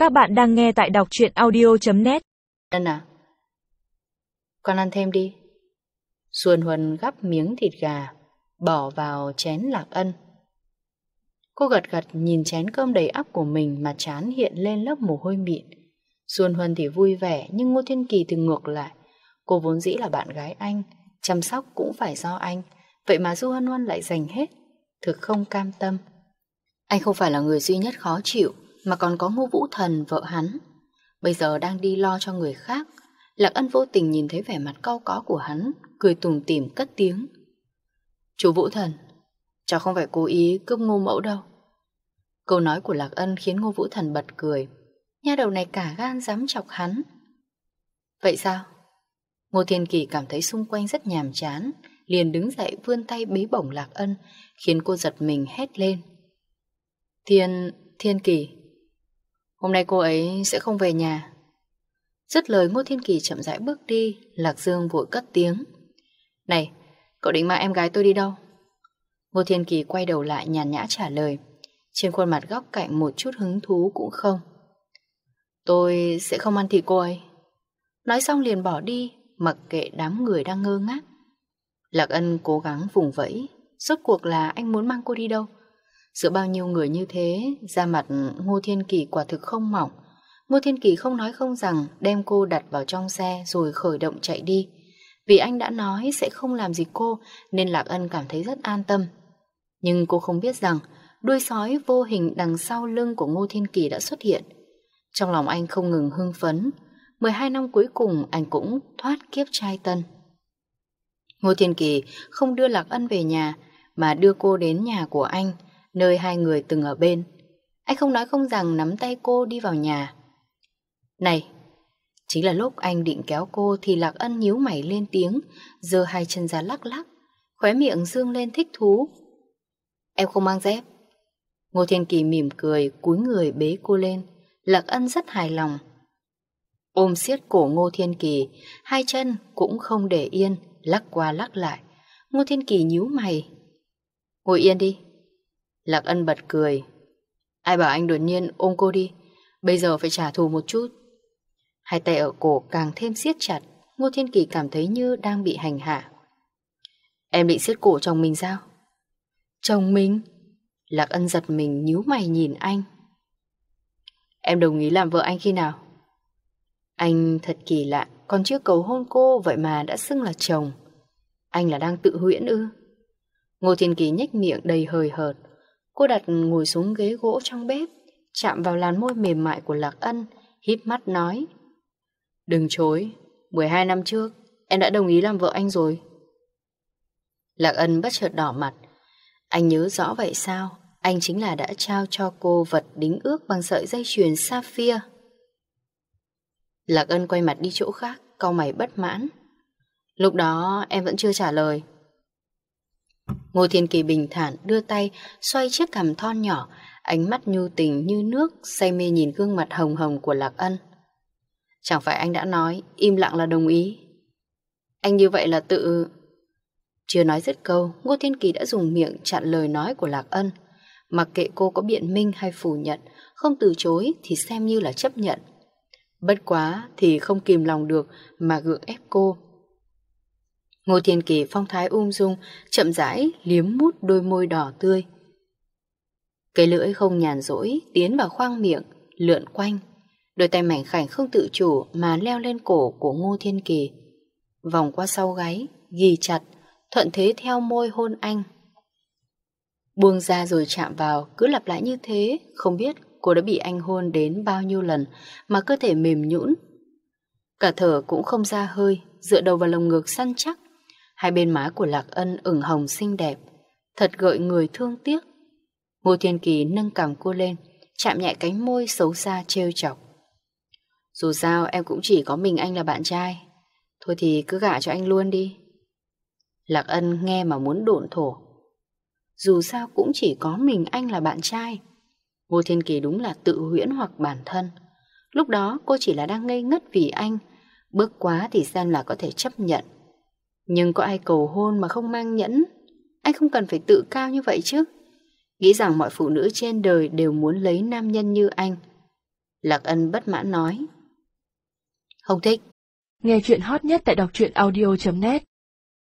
Các bạn đang nghe tại đọc truyện audio.net. Ân à, con ăn thêm đi. Xuân Huân gắp miếng thịt gà, bỏ vào chén Lạc Ân. Cô gật gật nhìn chén cơm đầy ắp của mình mà trán hiện lên lớp mồ hôi mịn. Xuân Huân thì vui vẻ, nhưng Ngô Thiên Kỳ thì ngược lại. Cô vốn dĩ là bạn gái anh, chăm sóc cũng phải do anh, vậy mà Du Hân Huân lại dành hết. Thực không cam tâm. Anh không phải là người duy nhất khó chịu, mà còn có Ngô Vũ Thần, vợ hắn. Bây giờ đang đi lo cho người khác. Lạc Ân vô tình nhìn thấy vẻ mặt cau có của hắn, cười tủm tỉm cất tiếng: "Chú Vũ Thần, cháu không phải cố ý cướp Ngô mẫu đâu." Câu nói của Lạc Ân khiến Ngô Vũ Thần bật cười. Nha đầu này cả gan dám chọc hắn. Vậy sao? Ngô Thiên Kỳ cảm thấy xung quanh rất nhàm chán, liền đứng dậy vươn tay bế bổng Lạc Ân, khiến cô giật mình hét lên: Thiên Kỳ, hôm nay cô ấy sẽ không về nhà." Dứt lời Ngô Thiên Kỳ chậm rãi bước đi. Lạc Dương vội cất tiếng: "Này, cậu định mang em gái tôi đi đâu?" Ngô Thiên Kỳ quay đầu lại nhàn nhã trả lời, trên khuôn mặt góc cạnh một chút hứng thú cũng không: "Tôi sẽ không ăn thịt cô ấy." Nói xong liền bỏ đi, mặc kệ đám người đang ngơ ngác. Lạc Ân cố gắng vùng vẫy, rốt cuộc là anh muốn mang cô đi đâu? Giữa bao nhiêu người như thế, da mặt Ngô Thiên Kỳ quả thực không mỏng. Ngô Thiên Kỳ không nói không rằng đem cô đặt vào trong xe rồi khởi động chạy đi. Vì anh đã nói sẽ không làm gì cô nên Lạc Ân cảm thấy rất an tâm. Nhưng cô không biết rằng đuôi sói vô hình đằng sau lưng của Ngô Thiên Kỳ đã xuất hiện. Trong lòng anh không ngừng hưng phấn. 12 năm cuối cùng anh cũng thoát kiếp trai tân. Ngô Thiên Kỳ không đưa Lạc Ân về nhà mà đưa cô đến nhà của anh, nơi hai người từng ở bên. Anh không nói không rằng nắm tay cô đi vào nhà. "Này!" Chính là lúc anh định kéo cô thì Lạc Ân nhíu mày lên tiếng, giơ hai chân ra lắc lắc, khóe miệng dương lên thích thú. "Em không mang dép." Ngô Thiên Kỳ mỉm cười, cúi người bế cô lên. Lạc Ân rất hài lòng, ôm siết cổ Ngô Thiên Kỳ, hai chân cũng không để yên, lắc qua lắc lại. Ngô Thiên Kỳ nhíu mày: "Ngồi yên đi." Lạc Ân bật cười: "Ai bảo anh đột nhiên ôm cô đi, bây giờ phải trả thù một chút." Hai tay ở cổ càng thêm siết chặt. Ngô Thiên Kỳ cảm thấy như đang bị hành hạ. "Em định siết cổ chồng mình sao?" "Chồng mình?" Lạc Ân giật mình nhíu mày nhìn anh. "Em đồng ý làm vợ anh khi nào?" Anh thật kỳ lạ, còn chưa cầu hôn cô vậy mà đã xưng là chồng. Anh là đang tự huyễn ư? Ngô Thiên Kỳ nhếch miệng đầy hời hợt. Cô đặt ngồi xuống ghế gỗ trong bếp, chạm vào làn môi mềm mại của Lạc Ân, híp mắt nói: "Đừng chối, 12 năm trước em đã đồng ý làm vợ anh rồi." Lạc Ân bất chợt đỏ mặt. Anh nhớ rõ vậy sao? Anh chính là đã trao cho cô vật đính ước bằng sợi dây chuyền sapphire. Lạc Ân quay mặt đi chỗ khác, cau mày bất mãn. "Lúc đó em vẫn chưa trả lời." Ngô Thiên Kỳ bình thản đưa tay xoay chiếc cằm thon nhỏ, ánh mắt nhu tình như nước, say mê nhìn gương mặt hồng hồng của Lạc Ân. "Chẳng phải anh đã nói im lặng là đồng ý? Anh như vậy là tự..." Chưa nói dứt câu, Ngô Thiên Kỳ đã dùng miệng chặn lời nói của Lạc Ân. Mặc kệ cô có biện minh hay phủ nhận, không từ chối thì xem như là chấp nhận. Bất quá thì không kìm lòng được mà gượng ép cô. Ngô Thiên Kỳ phong thái ung dung, chậm rãi liếm mút đôi môi đỏ tươi. Cái lưỡi không nhàn rỗi tiến vào khoang miệng, lượn quanh. Đôi tay mảnh khảnh không tự chủ mà leo lên cổ của Ngô Thiên Kỳ, vòng qua sau gáy, ghì chặt, thuận thế theo môi hôn anh. Buông ra rồi chạm vào, cứ lặp lại như thế. Không biết cô đã bị anh hôn đến bao nhiêu lần mà cơ thể mềm nhũn, cả thở cũng không ra hơi, dựa đầu vào lồng ngực săn chắc. Hai bên má của Lạc Ân ửng hồng xinh đẹp, thật gợi người thương tiếc. Ngô Thiên Kỳ nâng cằm cô lên, chạm nhẹ cánh môi xấu xa trêu chọc. "Dù sao em cũng chỉ có mình anh là bạn trai, thôi thì cứ gả cho anh luôn đi." Lạc Ân nghe mà muốn độn thổ. Dù sao cũng chỉ có mình anh là bạn trai. Ngô Thiên Kỳ đúng là tự huyễn hoặc bản thân. Lúc đó cô chỉ là đang ngây ngất vì anh, bước quá thì xem là có thể chấp nhận. Nhưng có ai cầu hôn mà không mang nhẫn? Anh không cần phải tự cao như vậy chứ. Nghĩ rằng mọi phụ nữ trên đời đều muốn lấy nam nhân như anh. Lạc Ân bất mãn nói. Không thích. Nghe chuyện hot nhất tại đọc truyện audio.net